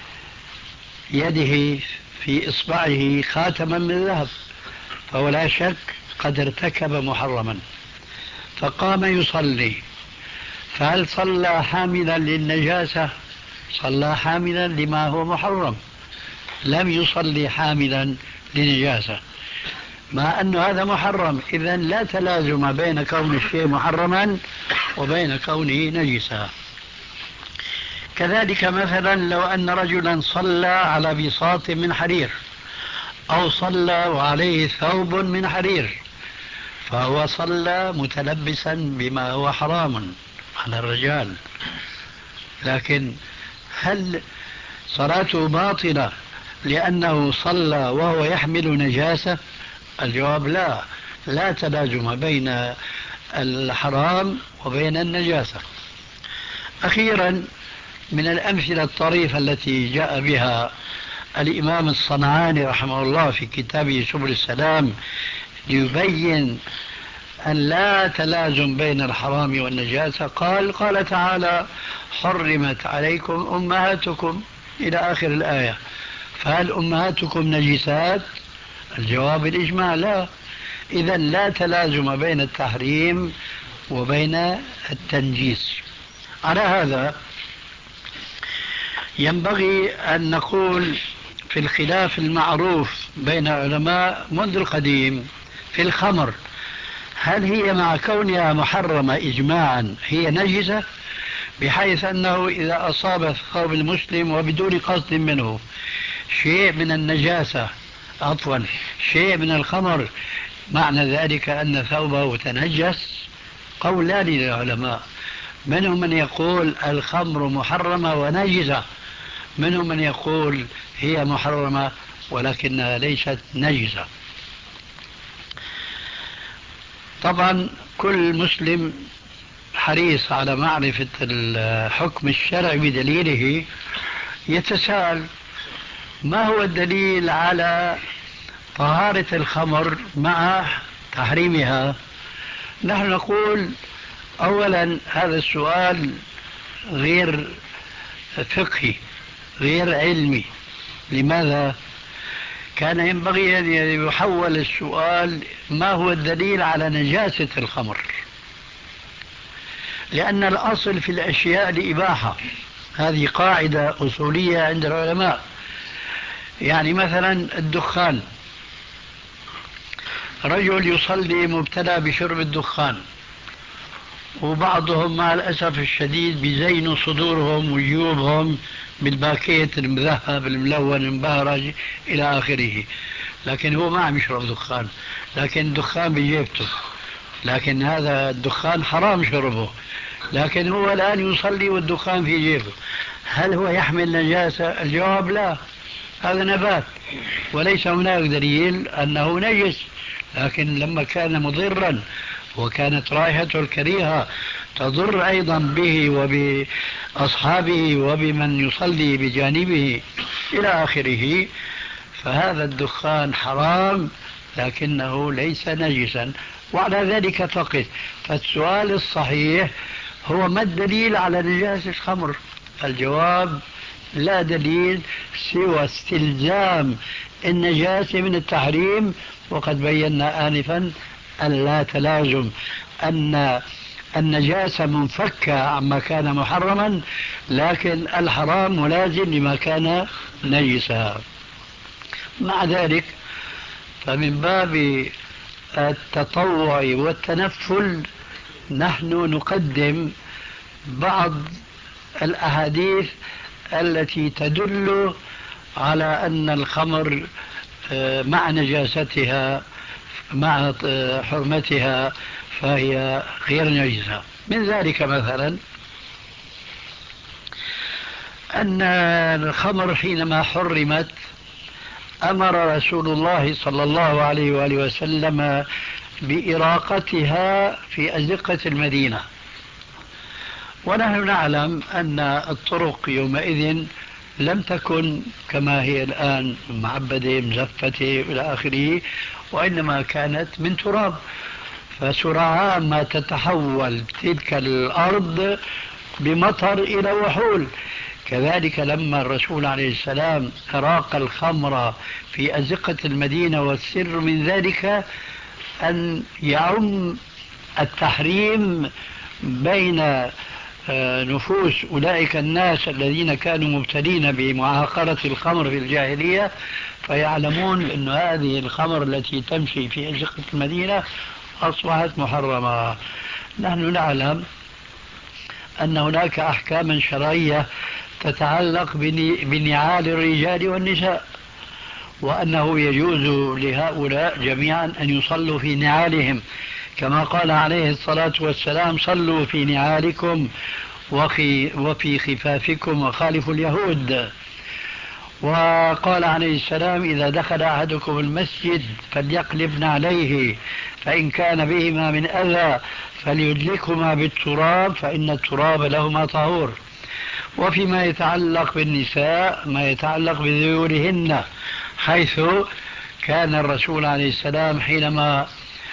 Speaker 2: يده في إصبعه خاتما من ذهب فهو لا شك قد ارتكب محرما، فقام يصلي، فهل صلى حاملا للنجاسة؟ صلى حاملا لما هو محرم، لم يصلي حاملا لنجاسة، مع أن هذا محرم. إذن لا تلازم بين كون الشيء محرما وبين كونه نجسا. كذلك مثلا لو أن رجلا صلى على بساط من حرير أو صلى وعليه ثوب من حرير، فهو صلى متلبسا بما هو حرام على الرجال، لكن هل صلاته باطلة لأنه صلى وهو يحمل نجاسة؟ الجواب لا، لا تلازم بين الحرام وبين النجاسة. أخيرا، من الأمثلة الطريفة التي جاء بها الإمام الصنعاني رحمه الله في كتابه سبل السلام ليبين أن لا تلازم بين الحرام والنجاسة، قال تعالى: حرمت عليكم أمهاتكم، إلى آخر الآية. فهل أمهاتكم نجسات؟ الجواب الإجماع لا. إذا لا تلازم بين التحريم وبين التنجيس. على هذا ينبغي أن نقول في الخلاف المعروف بين العلماء منذ القديم في الخمر، هل هي مع كونها محرمة إجماعا هي نجسة، بحيث أنه إذا أصاب ثوب المسلم وبدون قصد منه شيء من النجاسة، شيء من الخمر، معنى ذلك أن ثوبه تنجس؟ قولان للعلماء، منهم من يقول الخمر محرمة ونجسة، منهم من يقول هي محرمة ولكنها ليست نجسة. طبعا كل مسلم حريص على معرفة الحكم الشرعي بدليله، يتساءل: ما هو الدليل على طهارة الخمر مع تحريمها؟ نحن نقول أولا هذا السؤال غير فقهي، غير علمي. لماذا؟ كان ينبغي أن يحول السؤال: ما هو الدليل على نجاسة الخمر؟ لأن الأصل في الأشياء الإباحة، هذه قاعدة أصولية عند العلماء. يعني مثلا الدخان، رجل يصلي مبتلى بشرب الدخان، وبعضهم مع الأسف الشديد بيزينوا صدورهم وجيوبهم بالباكيت المذهب الملون المبهرج إلى آخره، لكن هو ما عم يشرب دخان، لكن الدخان بجيبته، لكن هذا الدخان حرام شربه، لكن هو الآن يصلي والدخان في جيبه. هل هو يحمل نجاسة؟ الجواب لا، هذا نبات وليس هناك دليل أنه نجس، لكن لما كان مضرا وكانت رائحته الكريهة تضر أيضا به وبأصحابه وبمن يصلي بجانبه إلى آخره، فهذا الدخان حرام لكنه ليس نجسا، وعلى ذلك تقف. فالسؤال الصحيح هو: ما الدليل على نجاسة الخمر؟ الجواب: لا دليل سوى استلزام النجاسة من التحريم، وقد بينا آنفا أن لا تلازم، أن النجاسة منفكة عما كان محرما، لكن الحرام ملازم لما كان نجسا. مع ذلك فمن باب التطوع والتنفل نحن نقدم بعض الأحاديث التي تدل على أن الخمر مع نجاستها مع حرمتها فهي غير نجسة. من ذلك مثلا أن الخمر حينما حرمت أمر رسول الله صلى الله عليه وآله وسلم بإراقتها في أزقة المدينة، ونحن نعلم أن الطرق يومئذ لم تكن كما هي الآن معبدة مزفتة إلى آخره، وإنما كانت من تراب، فسرعان ما تتحول تلك الأرض بمطر إلى وحول. كذلك لما الرسول عليه السلام أراق الخمر في أزقة المدينة، والسر من ذلك أن يعم التحريم بين نفوس أولئك الناس الذين كانوا مبتلين بمعاقرة الخمر في الجاهلية، فيعلمون أن هذه الخمر التي تمشي في أزقة المدينة أصبحت محرمة. نحن نعلم أن هناك أحكاما شرعية تتعلق بنعال الرجال والنساء، وأنه يجوز لهؤلاء جميعا أن يصلوا في نعالهم، كما قال عليه الصلاة والسلام: صلوا في نعالكم وفي خفافكم وخالفوا اليهود. وقال عليه السلام: إذا دخل أحدكم المسجد فليقلب عليه، فإن كان بهما من أذى فليدلكهما بالتراب، فإن التراب لهما طهور. وفيما يتعلق بالنساء ما يتعلق بذيولهن، حيث كان الرسول عليه السلام حينما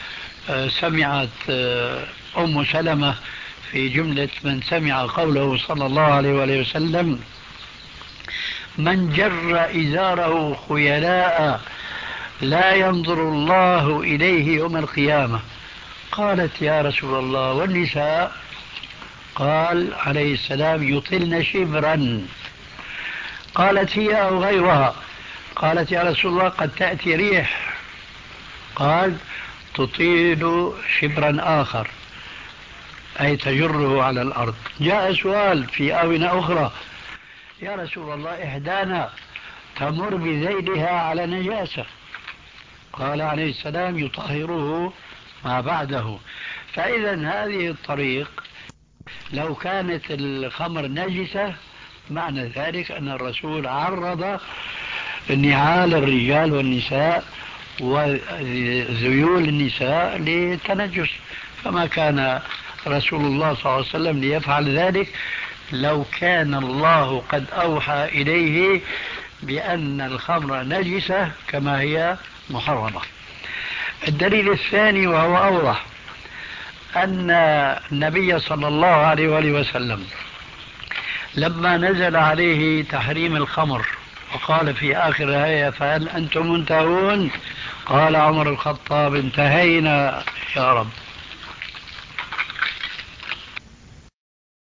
Speaker 2: سمعت أم سلمة في جملة من سمع قوله صلى الله عليه وآله وسلم: من جر إزاره خيلاء لا ينظر الله إليه يوم القيامة. قالت: يا رسول الله والنساء؟ قال عليه السلام: يطلن شبرا. قالت: هي أو غيرها؟ قالت: يا رسول الله قد تأتي ريح. قال: تطيل شبرا آخر، أي تجره على الأرض. جاء سؤال في آونة أخرى: يا رسول الله إحدانا تمر بذيلها على نجاسة. قال عليه السلام: يطهره ما بعده. فإذا هذه الطريق لو كانت الخمر نجسة، معنى ذلك أن الرسول عرض نعال الرجال والنساء وذيول النساء للتنجس، فما كان رسول الله صلى الله عليه وسلم ليفعل ذلك لو كان الله قد أوحى إليه بأن الخمر نجسة كما هي محرمة. الدليل الثاني وهو أوضح، أن النبي صلى الله عليه وآله وسلم لما نزل عليه تحريم الخمر وقال في آخر الآية: فهل أنتم منتهون؟ قال عمر الخطاب: انتهينا يا رب.